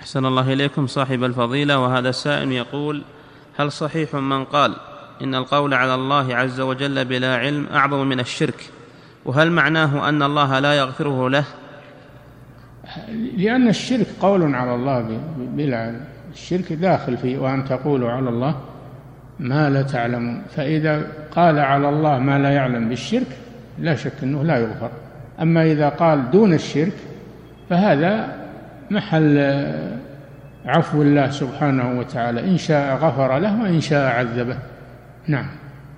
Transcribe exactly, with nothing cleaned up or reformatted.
أحسن الله إليكم صاحب الفضيلة. وهذا السائل يقول: هل صحيح من قال إن القول على الله عز وجل بلا علم أعظم من الشرك؟ وهل معناه أن الله لا يغفره له؟ لأن الشرك قول على الله بلا علم، الشرك داخل فيه، وأن تقولوا على الله ما لا تعلمون. فإذا قال على الله ما لا يعلم بالشرك لا شك أنه لا يغفر. أما إذا قال دون الشرك فهذا محل عفو الله سبحانه وتعالى، إن شاء غفر له وإن شاء عذبه. نعم.